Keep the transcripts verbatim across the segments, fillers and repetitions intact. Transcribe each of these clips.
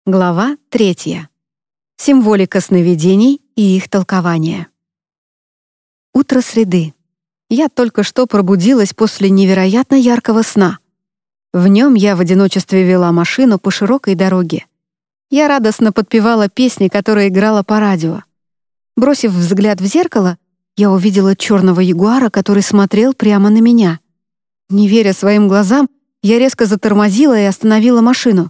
Глава третья. Символика сновидений и их толкование. Утро среды. Я только что пробудилась после невероятно яркого сна. В нем я в одиночестве вела машину по широкой дороге. Я радостно подпевала песни, которые играла по радио. Бросив взгляд в зеркало, я увидела черного ягуара, который смотрел прямо на меня. Не веря своим глазам, я резко затормозила и остановила машину.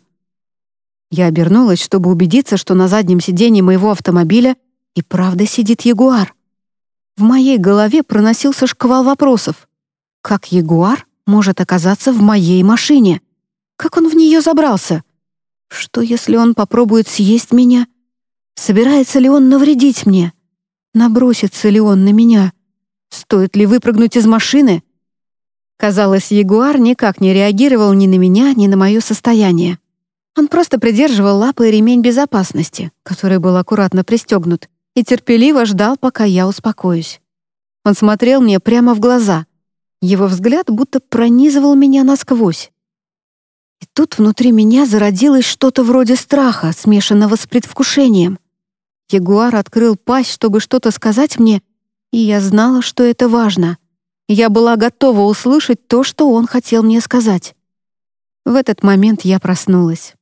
Я обернулась, чтобы убедиться, что на заднем сиденье моего автомобиля и правда сидит ягуар. В моей голове проносился шквал вопросов. Как ягуар может оказаться в моей машине? Как он в нее забрался? Что, если он попробует съесть меня? Собирается ли он навредить мне? Набросится ли он на меня? Стоит ли выпрыгнуть из машины? Казалось, ягуар никак не реагировал ни на меня, ни на мое состояние. Он просто придерживал лапой ремень безопасности, который был аккуратно пристегнут, и терпеливо ждал, пока я успокоюсь. Он смотрел мне прямо в глаза. Его взгляд будто пронизывал меня насквозь. И тут внутри меня зародилось что-то вроде страха, смешанного с предвкушением. Ягуар открыл пасть, чтобы что-то сказать мне, и я знала, что это важно. Я была готова услышать то, что он хотел мне сказать. В этот момент я проснулась.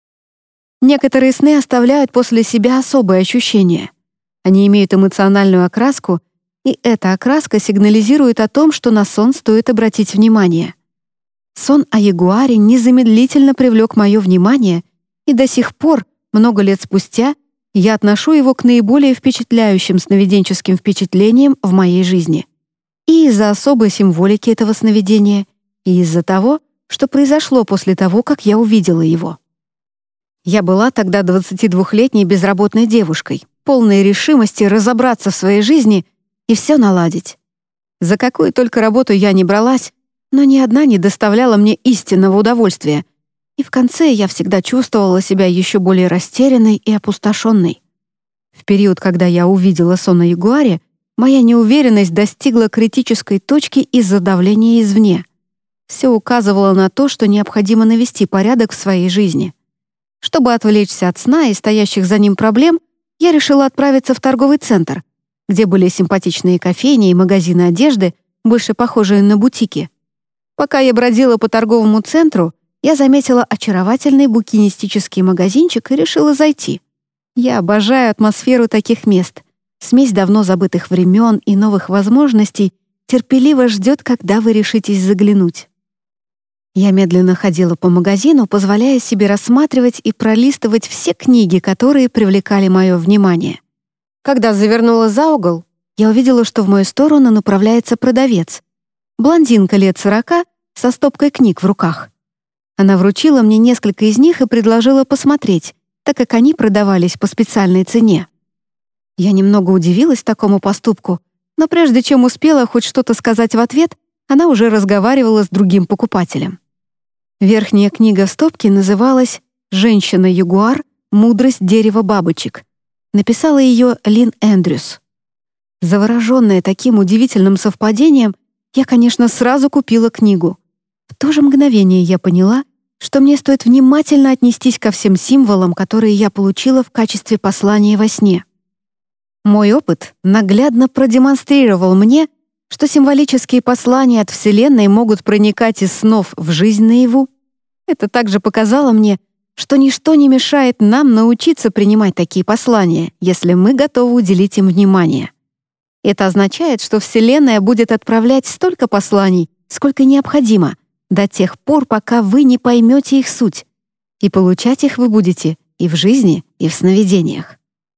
Некоторые сны оставляют после себя особые ощущения. Они имеют эмоциональную окраску, и эта окраска сигнализирует о том, что на сон стоит обратить внимание. Сон о ягуаре незамедлительно привлек мое внимание, и до сих пор, много лет спустя, я отношу его к наиболее впечатляющим сновиденческим впечатлениям в моей жизни. И из-за особой символики этого сновидения, и из-за того, что произошло после того, как я увидела его. Я была тогда двадцатидвухлетней безработной девушкой, полной решимости разобраться в своей жизни и все наладить. За какую только работу я не бралась, но ни одна не доставляла мне истинного удовольствия, и в конце я всегда чувствовала себя еще более растерянной и опустошенной. В период, когда я увидела сон о ягуаре, моя неуверенность достигла критической точки из-за давления извне. Все указывало на то, что необходимо навести порядок в своей жизни. Чтобы отвлечься от сна и стоящих за ним проблем, я решила отправиться в торговый центр, где были симпатичные кофейни и магазины одежды, больше похожие на бутики. Пока я бродила по торговому центру, я заметила очаровательный букинистический магазинчик и решила зайти. Я обожаю атмосферу таких мест. Смесь давно забытых времен и новых возможностей терпеливо ждет, когда вы решитесь заглянуть. Я медленно ходила по магазину, позволяя себе рассматривать и пролистывать все книги, которые привлекали мое внимание. Когда завернула за угол, я увидела, что в мою сторону направляется продавец. Блондинка лет сорока со стопкой книг в руках. Она вручила мне несколько из них и предложила посмотреть, так как они продавались по специальной цене. Я немного удивилась такому поступку, но прежде чем успела хоть что-то сказать в ответ, она уже разговаривала с другим покупателем. Верхняя книга в стопке называлась «Женщина-ягуар. Мудрость дерева бабочек». Написала ее Лин Эндрюс. Завороженная таким удивительным совпадением, я, конечно, сразу купила книгу. В то же мгновение я поняла, что мне стоит внимательно отнестись ко всем символам, которые я получила в качестве послания во сне. Мой опыт наглядно продемонстрировал мне, что символические послания от Вселенной могут проникать из снов в жизнь наяву. Это также показало мне, что ничто не мешает нам научиться принимать такие послания, если мы готовы уделить им внимание. Это означает, что Вселенная будет отправлять столько посланий, сколько необходимо, до тех пор, пока вы не поймете их суть, и получать их вы будете и в жизни, и в сновидениях.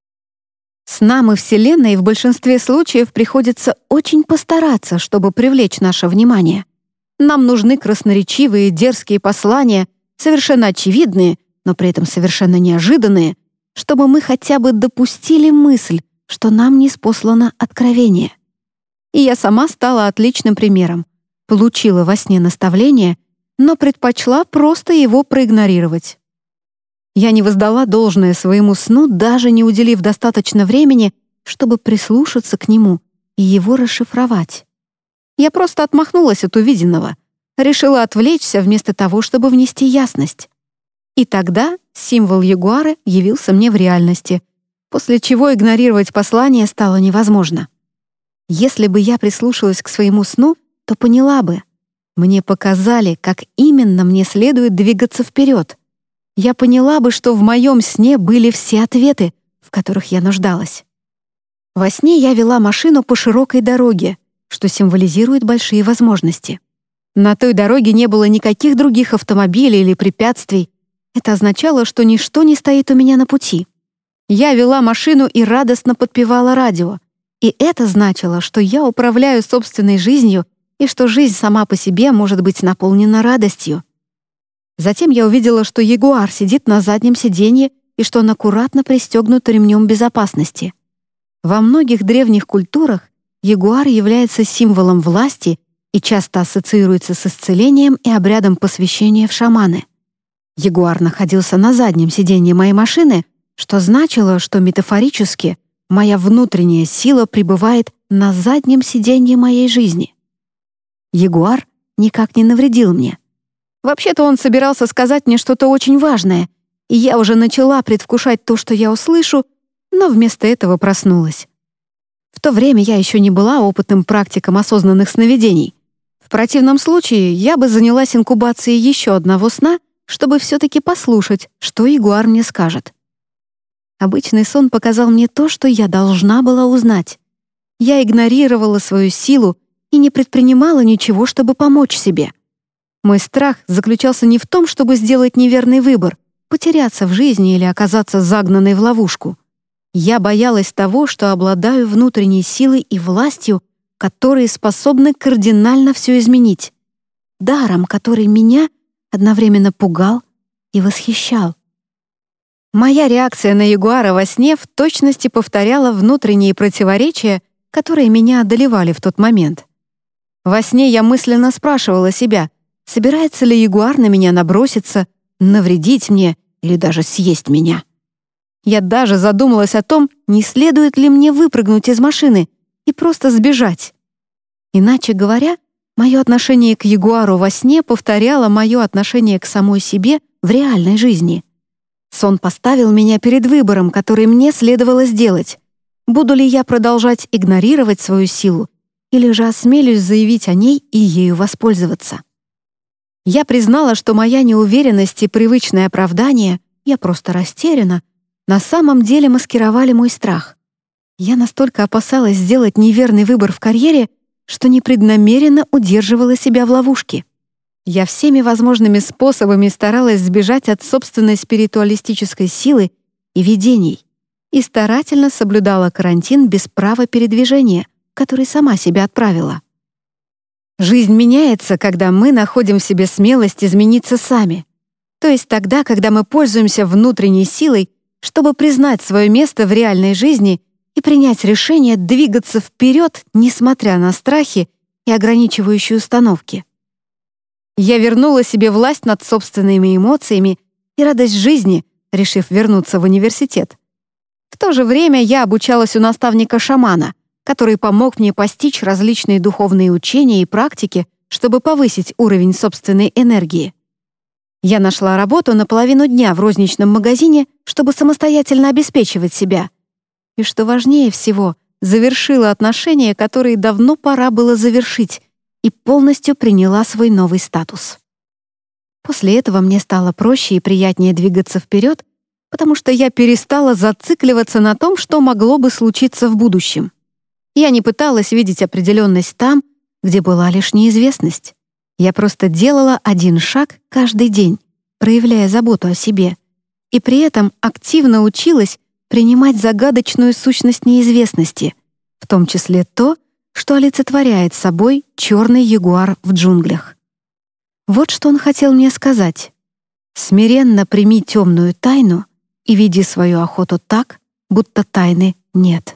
С нам и Вселенной в большинстве случаев приходится очень постараться, чтобы привлечь наше внимание. Нам нужны красноречивые, дерзкие послания, совершенно очевидные, но при этом совершенно неожиданные, чтобы мы хотя бы допустили мысль, что нам ниспослано откровение. И я сама стала отличным примером. Получила во сне наставление, но предпочла просто его проигнорировать. Я не воздала должное своему сну, даже не уделив достаточно времени, чтобы прислушаться к нему и его расшифровать. Я просто отмахнулась от увиденного, решила отвлечься вместо того, чтобы внести ясность. И тогда символ ягуара явился мне в реальности, после чего игнорировать послание стало невозможно. Если бы я прислушалась к своему сну, то поняла бы. Мне показали, как именно мне следует двигаться вперед. Я поняла бы, что в моем сне были все ответы, в которых я нуждалась. Во сне я вела машину по широкой дороге, что символизирует большие возможности. На той дороге не было никаких других автомобилей или препятствий. Это означало, что ничто не стоит у меня на пути. Я вела машину и радостно подпевала радио. И это значило, что я управляю собственной жизнью и что жизнь сама по себе может быть наполнена радостью. Затем я увидела, что ягуар сидит на заднем сиденье и что он аккуратно пристегнут ремнем безопасности. Во многих древних культурах ягуар является символом власти и часто ассоциируется с исцелением и обрядом посвящения в шаманы. Ягуар находился на заднем сиденье моей машины, что значило, что метафорически моя внутренняя сила пребывает на заднем сиденье моей жизни. Ягуар никак не навредил мне. Вообще-то он собирался сказать мне что-то очень важное, и я уже начала предвкушать то, что я услышу, но вместо этого проснулась. В то время я еще не была опытным практиком осознанных сновидений. В противном случае я бы занялась инкубацией еще одного сна, чтобы все-таки послушать, что ягуар мне скажет. Обычный сон показал мне то, что я должна была узнать. Я игнорировала свою силу и не предпринимала ничего, чтобы помочь себе. Мой страх заключался не в том, чтобы сделать неверный выбор, потеряться в жизни или оказаться загнанной в ловушку. Я боялась того, что обладаю внутренней силой и властью, которые способны кардинально все изменить. Даром, который меня одновременно пугал и восхищал. Моя реакция на ягуара во сне в точности повторяла внутренние противоречия, которые меня одолевали в тот момент. Во сне я мысленно спрашивала себя, собирается ли ягуар на меня наброситься, навредить мне или даже съесть меня. Я даже задумалась о том, не следует ли мне выпрыгнуть из машины и просто сбежать. Иначе говоря, мое отношение к ягуару во сне повторяло мое отношение к самой себе в реальной жизни. Сон поставил меня перед выбором, который мне следовало сделать. Буду ли я продолжать игнорировать свою силу, или же осмелюсь заявить о ней и ею воспользоваться? Я признала, что моя неуверенность и привычное оправдание, я просто растеряна, на самом деле маскировали мой страх. Я настолько опасалась сделать неверный выбор в карьере, что непреднамеренно удерживала себя в ловушке. Я всеми возможными способами старалась сбежать от собственной спиритуалистической силы и видений и старательно соблюдала карантин без права передвижения, который сама себя отправила. Жизнь меняется, когда мы находим в себе смелость измениться сами, то есть тогда, когда мы пользуемся внутренней силой, чтобы признать свое место в реальной жизни и принять решение двигаться вперед, несмотря на страхи и ограничивающие установки. Я вернула себе власть над собственными эмоциями и радость жизни, решив вернуться в университет. В то же время я обучалась у наставника-шамана, который помог мне постичь различные духовные учения и практики, чтобы повысить уровень собственной энергии. Я нашла работу на половину дня в розничном магазине, чтобы самостоятельно обеспечивать себя. И, что важнее всего, завершила отношения, которые давно пора было завершить, и полностью приняла свой новый статус. После этого мне стало проще и приятнее двигаться вперед, потому что я перестала зацикливаться на том, что могло бы случиться в будущем. Я не пыталась видеть определенность там, где была лишь неизвестность. Я просто делала один шаг каждый день, проявляя заботу о себе, и при этом активно училась принимать загадочную сущность неизвестности, в том числе то, что олицетворяет собой черный ягуар в джунглях. Вот что он хотел мне сказать. Смиренно прими темную тайну и веди свою охоту так, будто тайны нет.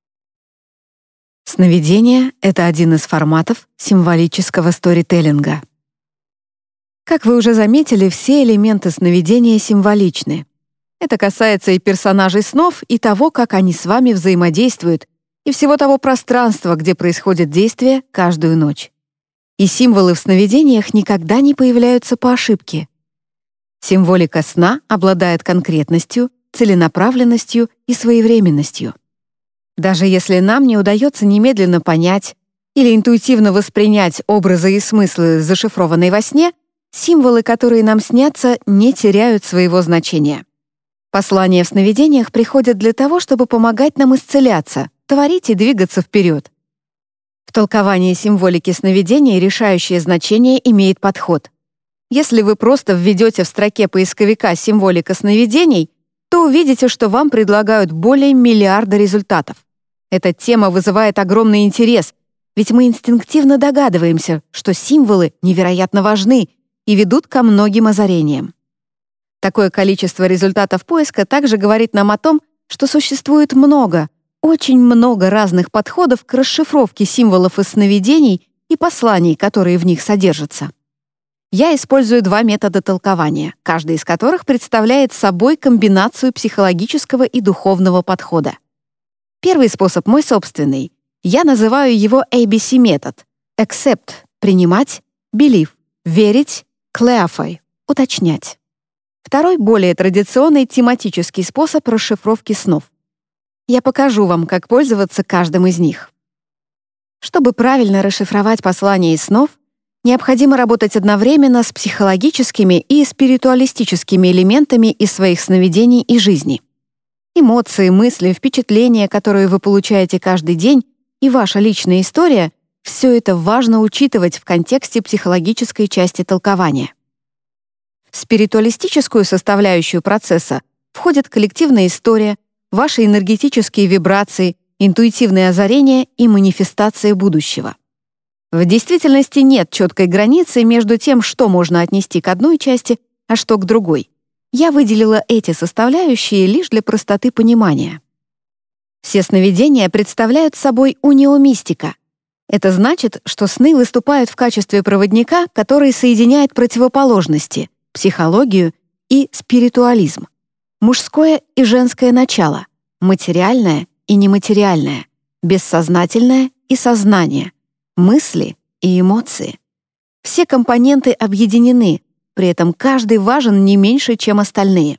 Сновидение — это один из форматов символического сторителлинга. Как вы уже заметили, все элементы сновидения символичны. Это касается и персонажей снов, и того, как они с вами взаимодействуют, и всего того пространства, где происходит действие каждую ночь. И символы в сновидениях никогда не появляются по ошибке. Символика сна обладает конкретностью, целенаправленностью и своевременностью. Даже если нам не удается немедленно понять или интуитивно воспринять образы и смыслы, зашифрованные во сне, символы, которые нам снятся, не теряют своего значения. Послания в сновидениях приходят для того, чтобы помогать нам исцеляться, творить и двигаться вперед. В толковании символики сновидений решающее значение имеет подход. Если вы просто введете в строке поисковика «символика сновидений», то увидите, что вам предлагают более миллиарда результатов. Эта тема вызывает огромный интерес, ведь мы инстинктивно догадываемся, что символы невероятно важны и ведут ко многим озарениям. Такое количество результатов поиска также говорит нам о том, что существует много, очень много разных подходов к расшифровке символов из сновидений и посланий, которые в них содержатся. Я использую два метода толкования, каждый из которых представляет собой комбинацию психологического и духовного подхода. Первый способ мой собственный. Я называю его эй би си-метод. Accept — принимать, believe — верить, clarify — уточнять. Второй, более традиционный тематический способ расшифровки снов. Я покажу вам, как пользоваться каждым из них. Чтобы правильно расшифровать послания из снов, необходимо работать одновременно с психологическими и спиритуалистическими элементами из своих сновидений и жизни. Эмоции, мысли, впечатления, которые вы получаете каждый день, и ваша личная история — все это важно учитывать в контексте психологической части толкования. В спиритуалистическую составляющую процесса входит коллективная история, ваши энергетические вибрации, интуитивные озарения и манифестации будущего. В действительности нет четкой границы между тем, что можно отнести к одной части, а что к другой. Я выделила эти составляющие лишь для простоты понимания. Все сновидения представляют собой униомистика. Это значит, что сны выступают в качестве проводника, который соединяет противоположности — психологию и спиритуализм, мужское и женское начало, материальное и нематериальное, бессознательное и сознание, мысли и эмоции. Все компоненты объединены, при этом каждый важен не меньше, чем остальные.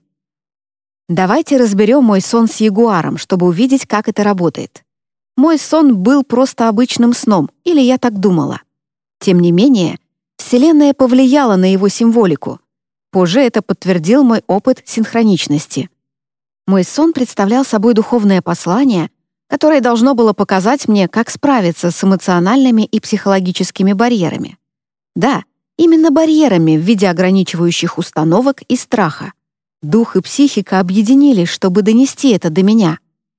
Давайте разберем мой сон с ягуаром, чтобы увидеть, как это работает. Мой сон был просто обычным сном, или я так думала. Тем не менее, Вселенная повлияла на его символику. Позже это подтвердил мой опыт синхроничности. Мой сон представлял собой духовное послание, которое должно было показать мне, как справиться с эмоциональными и психологическими барьерами. Да, именно барьерами в виде ограничивающих установок и страха. Дух и психика объединились, чтобы донести это до меня.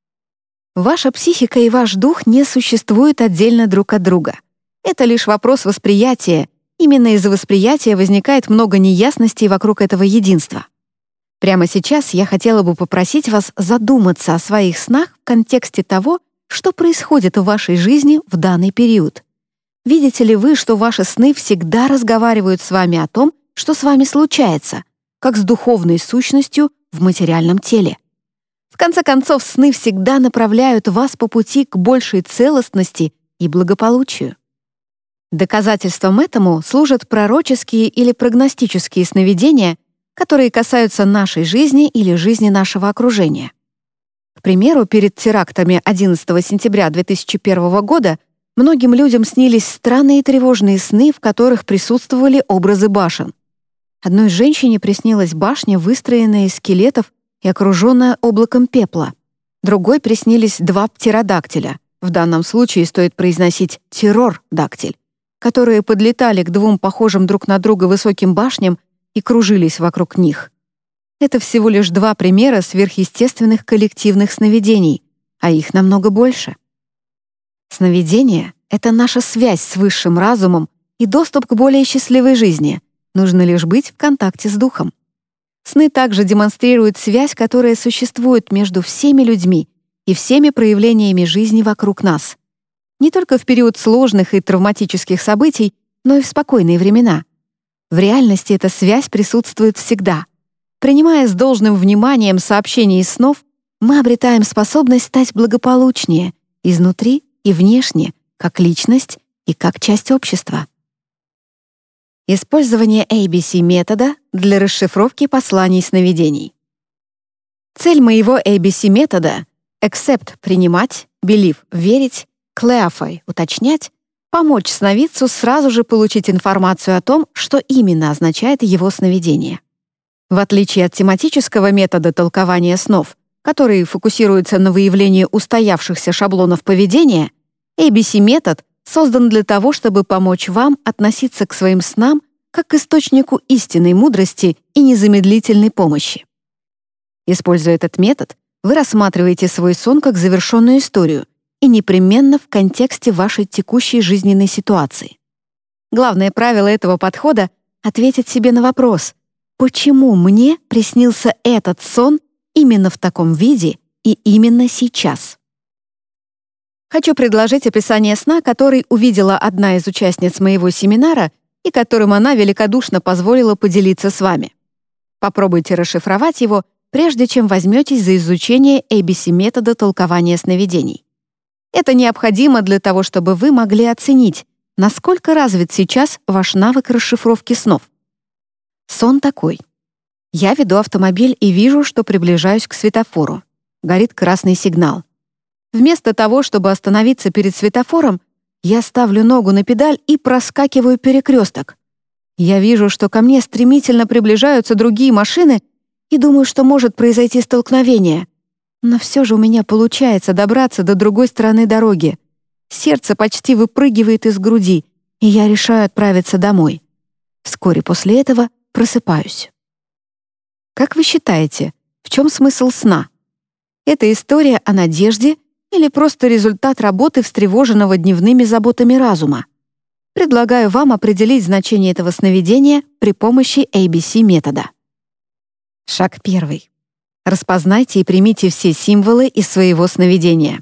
Ваша психика и ваш дух не существуют отдельно друг от друга. Это лишь вопрос восприятия. Именно из-за восприятия возникает много неясностей вокруг этого единства. Прямо сейчас я хотела бы попросить вас задуматься о своих снах в контексте того, что происходит в вашей жизни в данный период. Видите ли вы, что ваши сны всегда разговаривают с вами о том, что с вами случается, как с духовной сущностью в материальном теле? В конце концов, сны всегда направляют вас по пути к большей целостности и благополучию. Доказательством этому служат пророческие или прогностические сновидения, которые касаются нашей жизни или жизни нашего окружения. К примеру, перед терактами одиннадцатого сентября две тысячи первого года многим людям снились странные и тревожные сны, в которых присутствовали образы башен. Одной женщине приснилась башня, выстроенная из скелетов и окруженная облаком пепла. Другой приснились два птеродактиля, в данном случае стоит произносить террор-дактиль, которые подлетали к двум похожим друг на друга высоким башням и кружились вокруг них. Это всего лишь два примера сверхъестественных коллективных сновидений, а их намного больше. Сновидение — это наша связь с высшим разумом и доступ к более счастливой жизни. Нужно лишь быть в контакте с духом. Сны также демонстрируют связь, которая существует между всеми людьми и всеми проявлениями жизни вокруг нас. Не только в период сложных и травматических событий, но и в спокойные времена. В реальности эта связь присутствует всегда. Принимая с должным вниманием сообщения из снов, мы обретаем способность стать благополучнее изнутри и внешне, как личность и как часть общества. Использование эй би си-метода для расшифровки посланий сновидений. Цель моего эй би си-метода — accept — принимать, believe — верить, clarify — уточнять, помочь сновидцу сразу же получить информацию о том, что именно означает его сновидение. В отличие от тематического метода толкования снов, который фокусируется на выявлении устоявшихся шаблонов поведения, эй би си-метод создан для того, чтобы помочь вам относиться к своим снам как к источнику истинной мудрости и незамедлительной помощи. Используя этот метод, вы рассматриваете свой сон как завершенную историю и непременно в контексте вашей текущей жизненной ситуации. Главное правило этого подхода — ответить себе на вопрос: почему мне приснился этот сон именно в таком виде и именно сейчас? Хочу предложить описание сна, который увидела одна из участниц моего семинара и которым она великодушно позволила поделиться с вами. Попробуйте расшифровать его, прежде чем возьметесь за изучение эй би си-метода толкования сновидений. Это необходимо для того, чтобы вы могли оценить, насколько развит сейчас ваш навык расшифровки снов. Сон такой. Я веду автомобиль и вижу, что приближаюсь к светофору. Горит красный сигнал. Вместо того, чтобы остановиться перед светофором, я ставлю ногу на педаль и проскакиваю перекресток. Я вижу, что ко мне стремительно приближаются другие машины и думаю, что может произойти столкновение. Но все же у меня получается добраться до другой стороны дороги. Сердце почти выпрыгивает из груди, и я решаю отправиться домой. Вскоре после этого просыпаюсь. Как вы считаете, в чем смысл сна? Это история о надежде или просто результат работы встревоженного дневными заботами разума? Предлагаю вам определить значение этого сновидения при помощи эй би си-метода. Шаг первый. Распознайте и примите все символы из своего сновидения.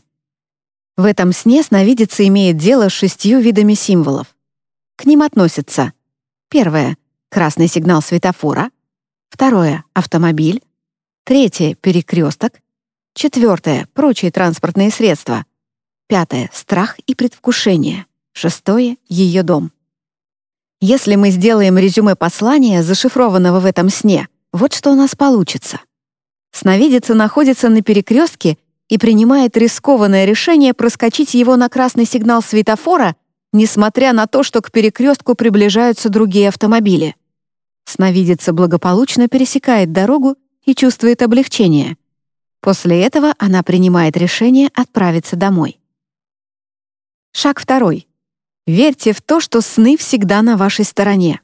В этом сне сновидица имеет дело с шестью видами символов. К ним относятся: первое — красный сигнал светофора, второе — автомобиль, третье — перекресток, четвертое — прочие транспортные средства, пятое — страх и предвкушение, шестое — ее дом. Если мы сделаем резюме послания, зашифрованного в этом сне, вот что у нас получится. Сновидица находится на перекрестке и принимает рискованное решение проскочить его на красный сигнал светофора, несмотря на то, что к перекрестку приближаются другие автомобили. Сновидица благополучно пересекает дорогу и чувствует облегчение. После этого она принимает решение отправиться домой. Шаг второй. Верьте в то, что сны всегда на вашей стороне.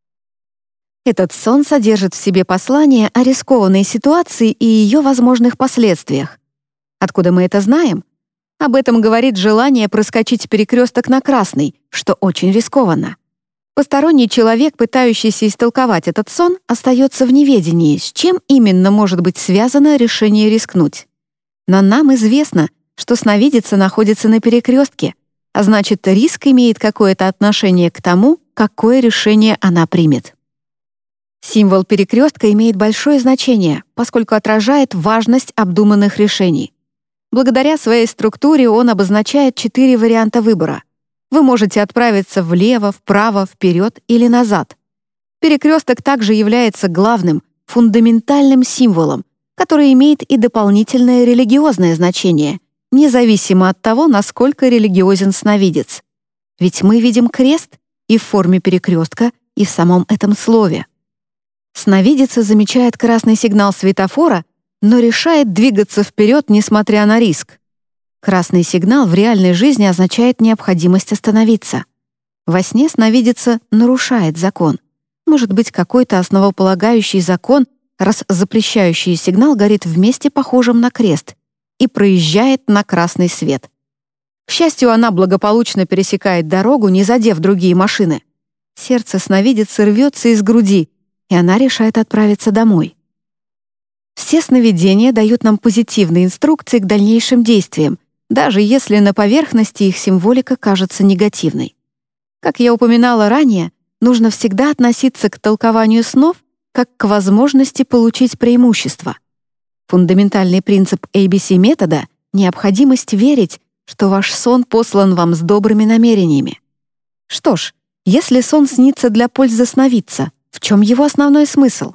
Этот сон содержит в себе послание о рискованной ситуации и ее возможных последствиях. Откуда мы это знаем? Об этом говорит желание проскочить перекресток на красный, что очень рискованно. Посторонний человек, пытающийся истолковать этот сон, остается в неведении, с чем именно может быть связано решение рискнуть. Но нам известно, что сновидица находится на перекрестке, а значит, риск имеет какое-то отношение к тому, какое решение она примет. Символ перекрестка имеет большое значение, поскольку отражает важность обдуманных решений. Благодаря своей структуре он обозначает четыре варианта выбора. Вы можете отправиться влево, вправо, вперед или назад. Перекресток также является главным, фундаментальным символом, который имеет и дополнительное религиозное значение, независимо от того, насколько религиозен сновидец. Ведь мы видим крест и в форме перекрестка, и в самом этом слове. Сновидица замечает красный сигнал светофора, но решает двигаться вперед, несмотря на риск. Красный сигнал в реальной жизни означает необходимость остановиться. Во сне сновидица нарушает закон. Может быть, какой-то основополагающий закон, раз запрещающий сигнал горит в месте, похожем на крест, и проезжает на красный свет. К счастью, она благополучно пересекает дорогу, не задев другие машины. Сердце сновидицы рвется из груди, и она решает отправиться домой. Все сновидения дают нам позитивные инструкции к дальнейшим действиям, даже если на поверхности их символика кажется негативной. Как я упоминала ранее, нужно всегда относиться к толкованию снов как к возможности получить преимущество. Фундаментальный принцип эй би си-метода — необходимость верить, что ваш сон послан вам с добрыми намерениями. Что ж, Если сон снится для пользы сновидца, в чем его основной смысл?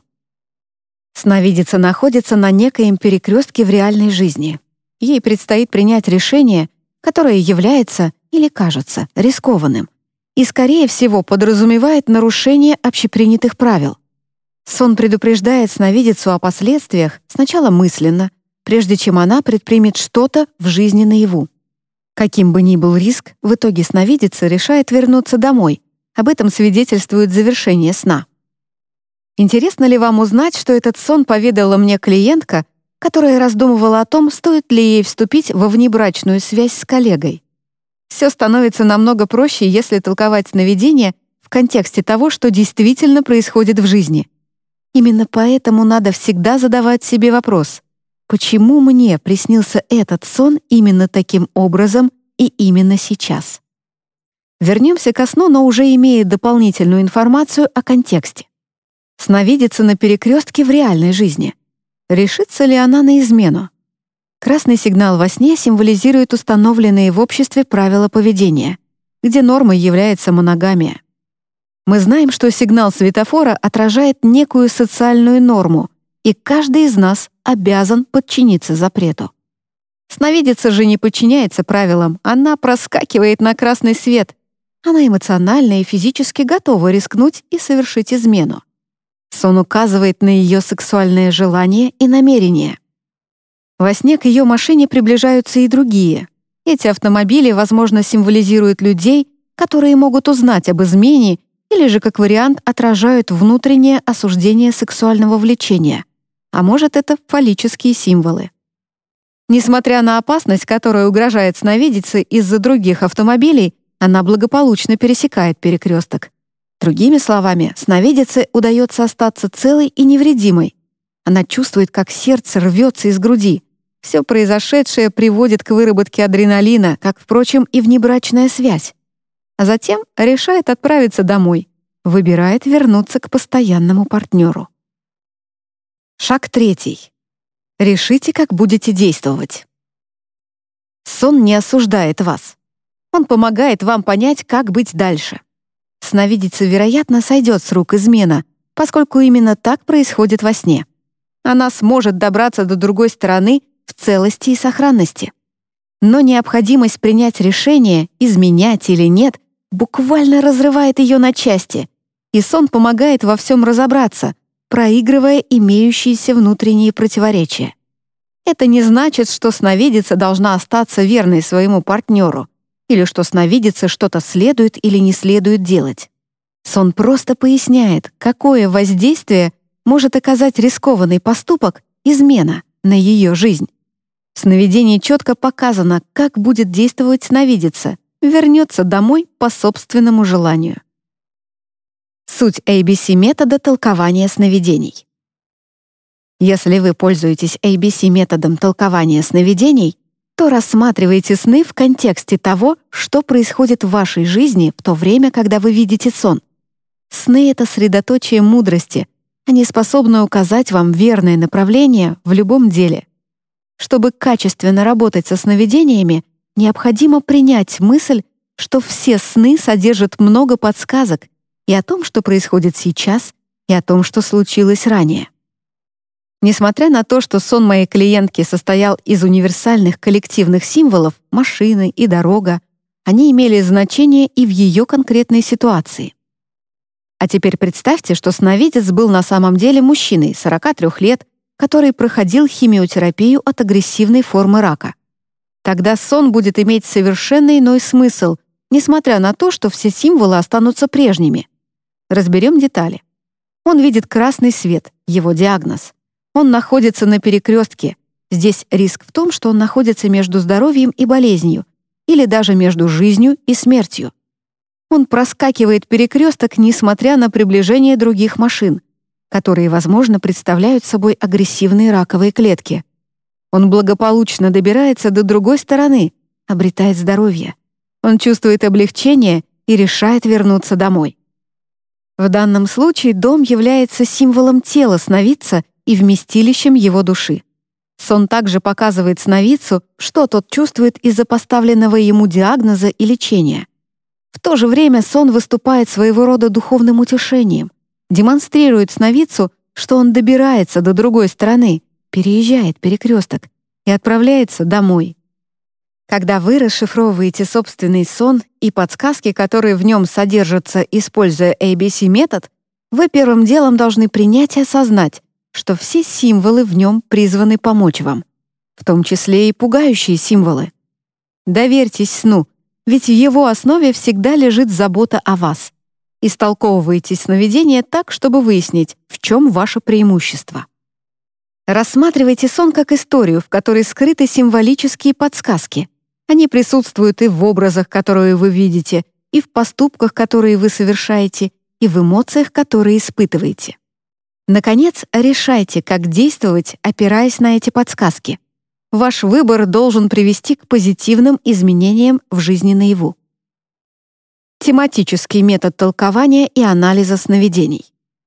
Сновидица находится на некоем перекрестке в реальной жизни. Ей предстоит принять решение, которое является или кажется рискованным, и, скорее всего, подразумевает нарушение общепринятых правил. Сон предупреждает сновидицу о последствиях сначала мысленно, прежде чем она предпримет что-то в жизни наяву. Каким бы ни был риск, в итоге сновидица решает вернуться домой. Об этом свидетельствует завершение сна. Интересно ли вам узнать, что этот сон поведала мне клиентка, которая раздумывала о том, стоит ли ей вступить во внебрачную связь с коллегой? Все становится намного проще, если толковать сновидение в контексте того, что действительно происходит в жизни. Именно поэтому надо всегда задавать себе вопрос: почему мне приснился этот сон именно таким образом и именно сейчас? Вернемся ко сну, но уже имея дополнительную информацию о контексте. Сновидица на перекрестке в реальной жизни. Решится ли она на измену? Красный сигнал во сне символизирует установленные в обществе правила поведения, где нормой является моногамия. Мы знаем, что сигнал светофора отражает некую социальную норму, и каждый из нас обязан подчиниться запрету. Сновидица же не подчиняется правилам, она проскакивает на красный свет. Она эмоционально и физически готова рискнуть и совершить измену. Сон указывает на ее сексуальные желания и намерения. Во сне к ее машине приближаются и другие. Эти автомобили, возможно, символизируют людей, которые могут узнать об измене или же, как вариант, отражают внутреннее осуждение сексуального влечения. А может, это фаллические символы. Несмотря на опасность, которая угрожает сновидице из-за других автомобилей, она благополучно пересекает перекресток. Другими словами, сновидице удается остаться целой и невредимой. Она чувствует, как сердце рвется из груди. Все произошедшее приводит к выработке адреналина, как, впрочем, и внебрачная связь. А затем решает отправиться домой, выбирает вернуться к постоянному партнеру. Шаг третий. Решите, как будете действовать. Сон не осуждает вас. Он помогает вам понять, как быть дальше. Сновидица, вероятно, сойдет с рук измена, поскольку именно так происходит во сне. Она сможет добраться до другой стороны в целости и сохранности. Но необходимость принять решение, изменять или нет, буквально разрывает ее на части, и сон помогает во всем разобраться, проигрывая имеющиеся внутренние противоречия. Это не значит, что сновидица должна остаться верной своему партнеру, или что сновидице что-то следует или не следует делать. Сон просто поясняет, какое воздействие может оказать рискованный поступок, измена, на ее жизнь. В сновидении четко показано, как будет действовать сновидица, вернется домой по собственному желанию. Суть эй би си-метода толкования сновидений. Если вы пользуетесь эй би си-методом толкования сновидений, то рассматривайте сны в контексте того, что происходит в вашей жизни в то время, когда вы видите сон. Сны — это средоточие мудрости, они способны указать вам верное направление в любом деле. Чтобы качественно работать со сновидениями, необходимо принять мысль, что все сны содержат много подсказок и о том, что происходит сейчас, и о том, что случилось ранее. Несмотря на то, что сон моей клиентки состоял из универсальных коллективных символов машины и дорога, они имели значение и в ее конкретной ситуации. А теперь представьте, что сновидец был на самом деле мужчиной сорока трёх лет, который проходил химиотерапию от агрессивной формы рака. Тогда сон будет иметь совершенно иной смысл, несмотря на то, что все символы останутся прежними. Разберем детали. Он видит красный свет, его диагноз. Он находится на перекрестке. Здесь риск в том, что он находится между здоровьем и болезнью, или даже между жизнью и смертью. Он проскакивает перекресток, несмотря на приближение других машин, которые, возможно, представляют собой агрессивные раковые клетки. Он благополучно добирается до другой стороны, обретает здоровье. Он чувствует облегчение и решает вернуться домой. В данном случае дом является символом тела сновидца и вместилищем его души. Сон также показывает сновидцу, что тот чувствует из-за поставленного ему диагноза и лечения. В то же время сон выступает своего рода духовным утешением, демонстрирует сновидцу, что он добирается до другой стороны, переезжает перекресток и отправляется домой. Когда вы расшифровываете собственный сон и подсказки, которые в нем содержатся, используя эй би си-метод, вы первым делом должны принять и осознать, что все символы в нем призваны помочь вам, в том числе и пугающие символы. Доверьтесь сну, ведь в его основе всегда лежит забота о вас. Истолковывайте сновидение так, чтобы выяснить, в чем ваше преимущество. Рассматривайте сон как историю, в которой скрыты символические подсказки. Они присутствуют и в образах, которые вы видите, и в поступках, которые вы совершаете, и в эмоциях, которые испытываете. Наконец, решайте, как действовать, опираясь на эти подсказки. Ваш выбор должен привести к позитивным изменениям в жизни наяву. Тематический метод толкования и анализа сновидений.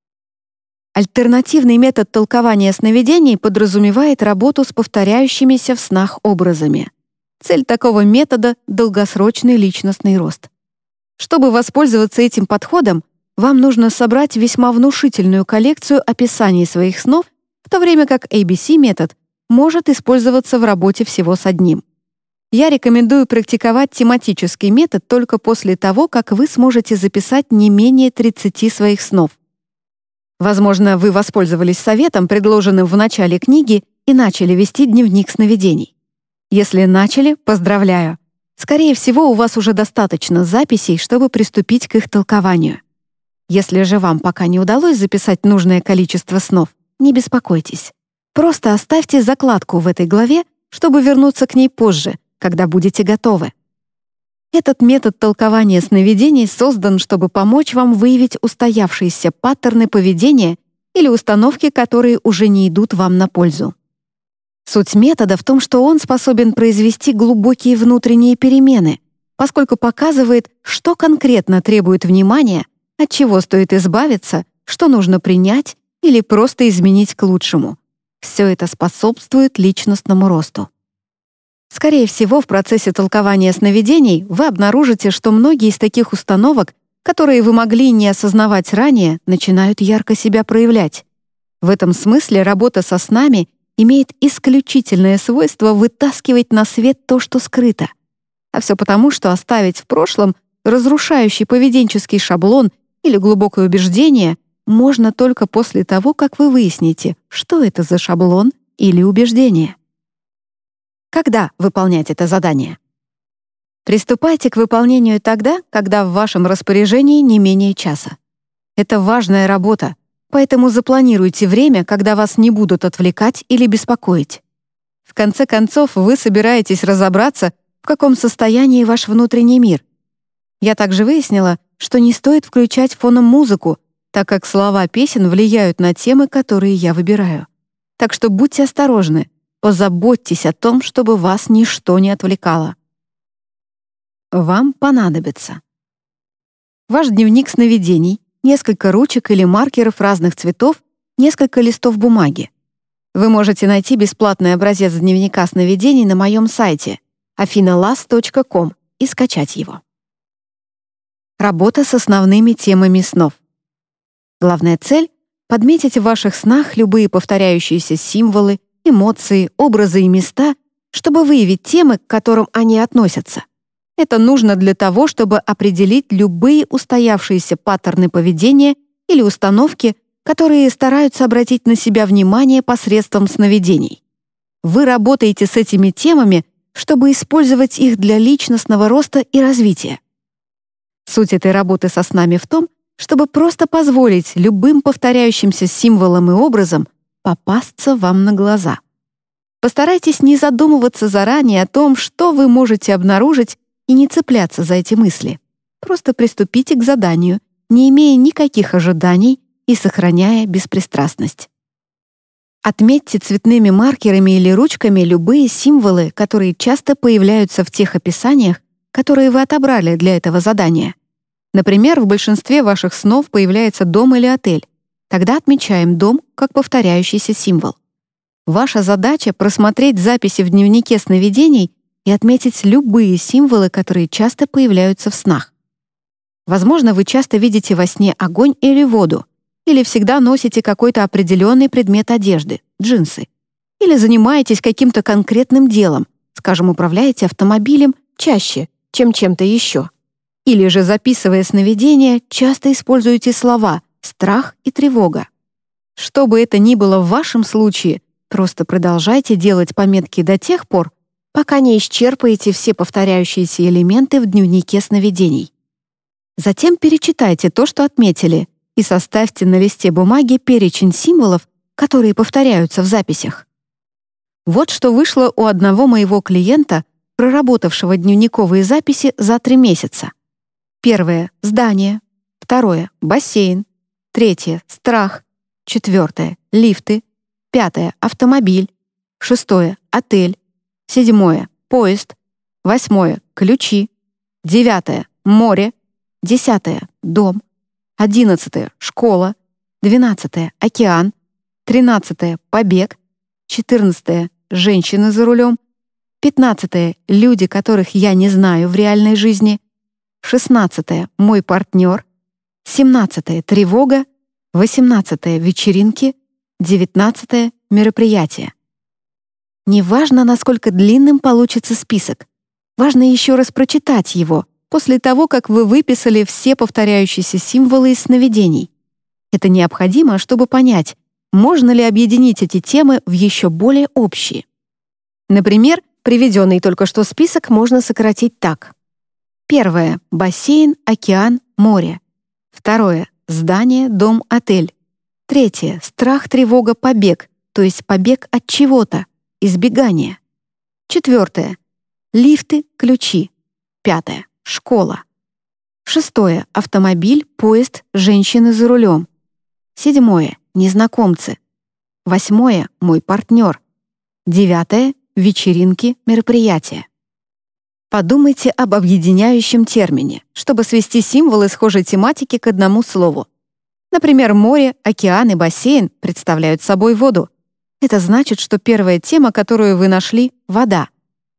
Альтернативный метод толкования сновидений подразумевает работу с повторяющимися в снах образами. Цель такого метода — долгосрочный личностный рост. Чтобы воспользоваться этим подходом, вам нужно собрать весьма внушительную коллекцию описаний своих снов, в то время как эй би си-метод может использоваться в работе всего с одним. Я рекомендую практиковать тематический метод только после того, как вы сможете записать не менее тридцати своих снов. Возможно, вы воспользовались советом, предложенным в начале книги, и начали вести дневник сновидений. Если начали, поздравляю. Скорее всего, у вас уже достаточно записей, чтобы приступить к их толкованию. Если же вам пока не удалось записать нужное количество снов, не беспокойтесь. Просто оставьте закладку в этой главе, чтобы вернуться к ней позже, когда будете готовы. Этот метод толкования сновидений создан, чтобы помочь вам выявить устоявшиеся паттерны поведения или установки, которые уже не идут вам на пользу. Суть метода в том, что он способен произвести глубокие внутренние перемены, поскольку показывает, что конкретно требует внимания, от чего стоит избавиться, что нужно принять или просто изменить к лучшему. Все это способствует личностному росту. Скорее всего, в процессе толкования сновидений вы обнаружите, что многие из таких установок, которые вы могли не осознавать ранее, начинают ярко себя проявлять. В этом смысле работа со снами имеет исключительное свойство вытаскивать на свет то, что скрыто. А все потому, что оставить в прошлом разрушающий поведенческий шаблон или глубокое убеждение можно только после того, как вы выясните, что это за шаблон или убеждение. Когда выполнять это задание? Приступайте к выполнению тогда, когда в вашем распоряжении не менее часа. Это важная работа, поэтому запланируйте время, когда вас не будут отвлекать или беспокоить. В конце концов, вы собираетесь разобраться, в каком состоянии ваш внутренний мир. Я также выяснила, что не стоит включать фоном музыку, так как слова песен влияют на темы, которые я выбираю. Так что будьте осторожны, позаботьтесь о том, чтобы вас ничто не отвлекало. Вам понадобится ваш дневник сновидений, несколько ручек или маркеров разных цветов, несколько листов бумаги. Вы можете найти бесплатный образец дневника сновидений на моем сайте афина лас точка ком и скачать его. Работа с основными темами снов. Главная цель — подметить в ваших снах любые повторяющиеся символы, эмоции, образы и места, чтобы выявить темы, к которым они относятся. Это нужно для того, чтобы определить любые устоявшиеся паттерны поведения или установки, которые стараются обратить на себя внимание посредством сновидений. Вы работаете с этими темами, чтобы использовать их для личностного роста и развития. Суть этой работы со снами в том, чтобы просто позволить любым повторяющимся символам и образом попасться вам на глаза. Постарайтесь не задумываться заранее о том, что вы можете обнаружить, и не цепляться за эти мысли. Просто приступите к заданию, не имея никаких ожиданий и сохраняя беспристрастность. Отметьте цветными маркерами или ручками любые символы, которые часто появляются в тех описаниях, которые вы отобрали для этого задания. Например, в большинстве ваших снов появляется дом или отель. Тогда отмечаем дом как повторяющийся символ. Ваша задача — просмотреть записи в дневнике сновидений и отметить любые символы, которые часто появляются в снах. Возможно, вы часто видите во сне огонь или воду, или всегда носите какой-то определенный предмет одежды, джинсы, или занимаетесь каким-то конкретным делом, скажем, управляете автомобилем чаще, чем чем-то еще. Или же, записывая сновидения, часто используете слова «страх» и «тревога». Что бы это ни было в вашем случае, просто продолжайте делать пометки до тех пор, пока не исчерпаете все повторяющиеся элементы в дневнике сновидений. Затем перечитайте то, что отметили, и составьте на листе бумаги перечень символов, которые повторяются в записях. Вот что вышло у одного моего клиента, проработавшего дневниковые записи за три месяца. Первое — здание. Второе — бассейн. Третье — страх. Четвертое — лифты. Пятое — автомобиль. Шестое — отель. Седьмое — поезд. Восьмое — ключи. Девятое — море. Десятое — дом. Одиннадцатое — школа. Двенадцатое — океан. Тринадцатое — побег. Четырнадцатое — женщины за рулем. Пятнадцатое — люди, которых я не знаю в реальной жизни. Шестнадцатое — мой партнер. Семнадцатое — тревога. Восемнадцатое — вечеринки. Девятнадцатое — мероприятие. Неважно, насколько длинным получится список. Важно еще раз прочитать его после того, как вы выписали все повторяющиеся символы из сновидений. Это необходимо, чтобы понять, можно ли объединить эти темы в еще более общие. Например, приведенный только что список можно сократить так. Первое — бассейн, океан, море. Второе — здание, дом, отель. Третье — страх, тревога, побег, то есть побег от чего-то, избегание. Четвертое — лифты, ключи. Пятое — школа. Шестое — автомобиль, поезд, женщины за рулем. Седьмое — незнакомцы. Восьмое — мой партнер. Девятое — вечеринки, мероприятия. Подумайте об объединяющем термине, чтобы свести символы схожей тематики к одному слову. Например, море, океан и бассейн представляют собой воду. Это значит, что первая тема, которую вы нашли — вода.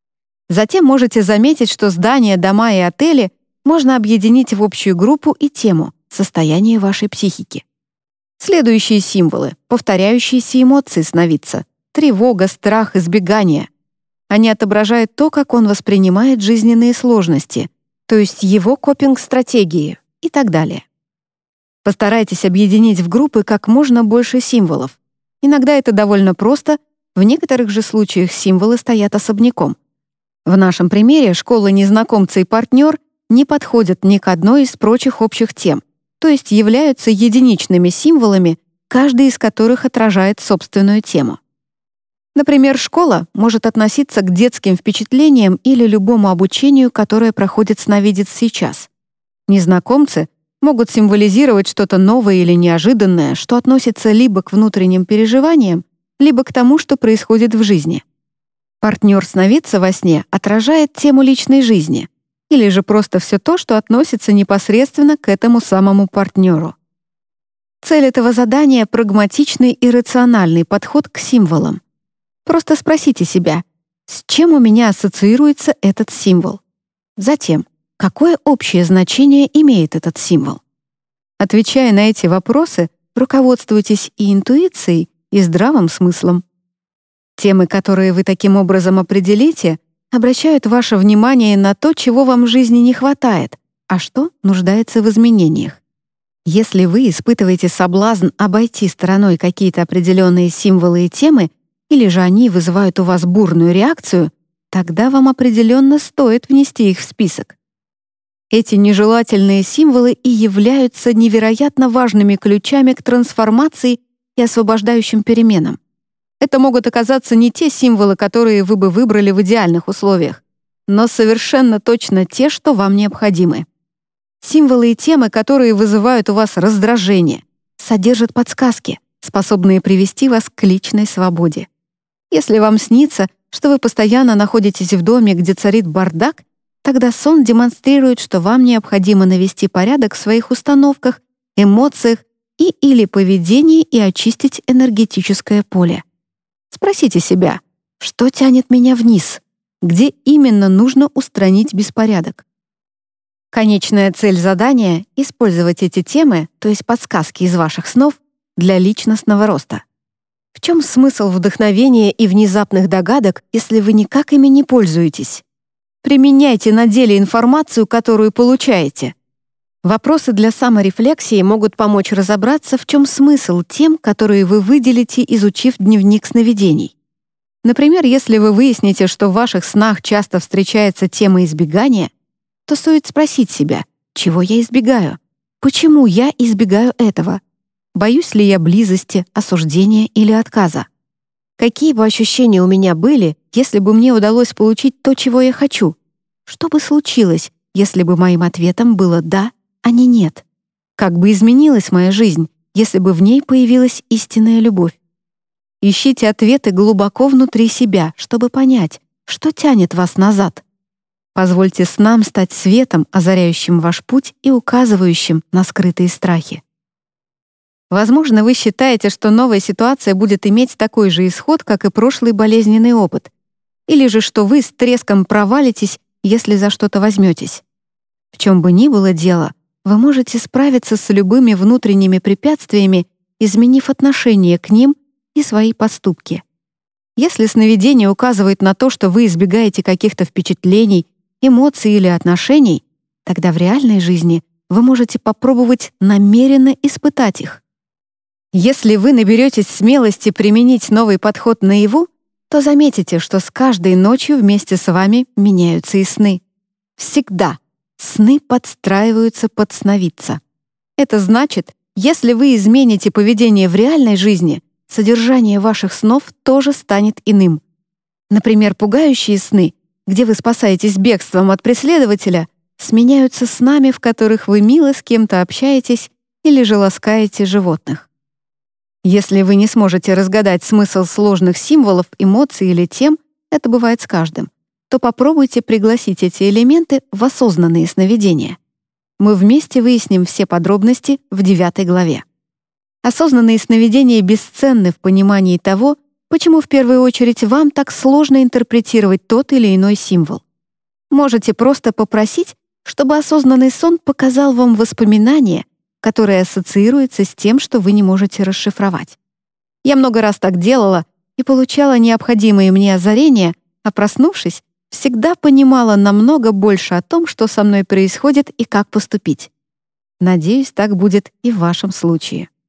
Затем можете заметить, что здания, дома и отели можно объединить в общую группу и тему — состояние вашей психики. Следующие символы — повторяющиеся эмоции сновидца: тревога, страх, избегание. Они отображают то, как он воспринимает жизненные сложности, то есть его копинг-стратегии и так далее. Постарайтесь объединить в группы как можно больше символов. Иногда это довольно просто, в некоторых же случаях символы стоят особняком. В нашем примере школа, незнакомцы и партнер не подходят ни к одной из прочих общих тем, то есть являются единичными символами, каждый из которых отражает собственную тему. Например, школа может относиться к детским впечатлениям или любому обучению, которое проходит сновидец сейчас. Незнакомцы могут символизировать что-то новое или неожиданное, что относится либо к внутренним переживаниям, либо к тому, что происходит в жизни. Партнер сновидца во сне отражает тему личной жизни, или же просто все то, что относится непосредственно к этому самому партнеру. Цель этого задания — прагматичный и рациональный подход к символам. Просто спросите себя, с чем у меня ассоциируется этот символ? Затем, какое общее значение имеет этот символ? Отвечая на эти вопросы, руководствуйтесь и интуицией, и здравым смыслом. Темы, которые вы таким образом определите, обращают ваше внимание на то, чего вам в жизни не хватает, а что нуждается в изменениях. Если вы испытываете соблазн обойти стороной какие-то определенные символы и темы, или же они вызывают у вас бурную реакцию, тогда вам определенно стоит внести их в список. Эти нежелательные символы и являются невероятно важными ключами к трансформации и освобождающим переменам. Это могут оказаться не те символы, которые вы бы выбрали в идеальных условиях, но совершенно точно те, что вам необходимы. Символы и темы, которые вызывают у вас раздражение, содержат подсказки, способные привести вас к личной свободе. Если вам снится, что вы постоянно находитесь в доме, где царит бардак, тогда сон демонстрирует, что вам необходимо навести порядок в своих установках, эмоциях и или поведении и очистить энергетическое поле. Спросите себя, что тянет меня вниз, где именно нужно устранить беспорядок. Конечная цель задания — использовать эти темы, то есть подсказки из ваших снов, для личностного роста. В чем смысл вдохновения и внезапных догадок, если вы никак ими не пользуетесь? Применяйте на деле информацию, которую получаете. Вопросы для саморефлексии могут помочь разобраться, в чем смысл тем, которые вы выделите, изучив дневник сновидений. Например, если вы выясните, что в ваших снах часто встречается тема избегания, то стоит спросить себя, чего я избегаю? Почему я избегаю этого? Боюсь ли я близости, осуждения или отказа? Какие бы ощущения у меня были, если бы мне удалось получить то, чего я хочу? Что бы случилось, если бы моим ответом было «да», а не «нет»? Как бы изменилась моя жизнь, если бы в ней появилась истинная любовь? Ищите ответы глубоко внутри себя, чтобы понять, что тянет вас назад. Позвольте снам стать светом, озаряющим ваш путь и указывающим на скрытые страхи. Возможно, вы считаете, что новая ситуация будет иметь такой же исход, как и прошлый болезненный опыт, или же что вы с треском провалитесь, если за что-то возьметесь. В чем бы ни было дело, вы можете справиться с любыми внутренними препятствиями, изменив отношение к ним и свои поступки. Если сновидение указывает на то, что вы избегаете каких-то впечатлений, эмоций или отношений, тогда в реальной жизни вы можете попробовать намеренно испытать их. Если вы наберетесь смелости применить новый подход наяву, то заметите, что с каждой ночью вместе с вами меняются и сны. Всегда сны подстраиваются под сновидца. Это значит, если вы измените поведение в реальной жизни, содержание ваших снов тоже станет иным. Например, пугающие сны, где вы спасаетесь бегством от преследователя, сменяются снами, в которых вы мило с кем-то общаетесь или же ласкаете животных. Если вы не сможете разгадать смысл сложных символов, эмоций или тем, это бывает с каждым, то попробуйте пригласить эти элементы в осознанные сновидения. Мы вместе выясним все подробности в девятой главе. Осознанные сновидения бесценны в понимании того, почему в первую очередь вам так сложно интерпретировать тот или иной символ. Можете просто попросить, чтобы осознанный сон показал вам воспоминания, которые ассоциируются с тем, что вы не можете расшифровать. Я много раз так делала и получала необходимые мне озарения, а проснувшись, всегда понимала намного больше о том, что со мной происходит и как поступить. Надеюсь, так будет и в вашем случае.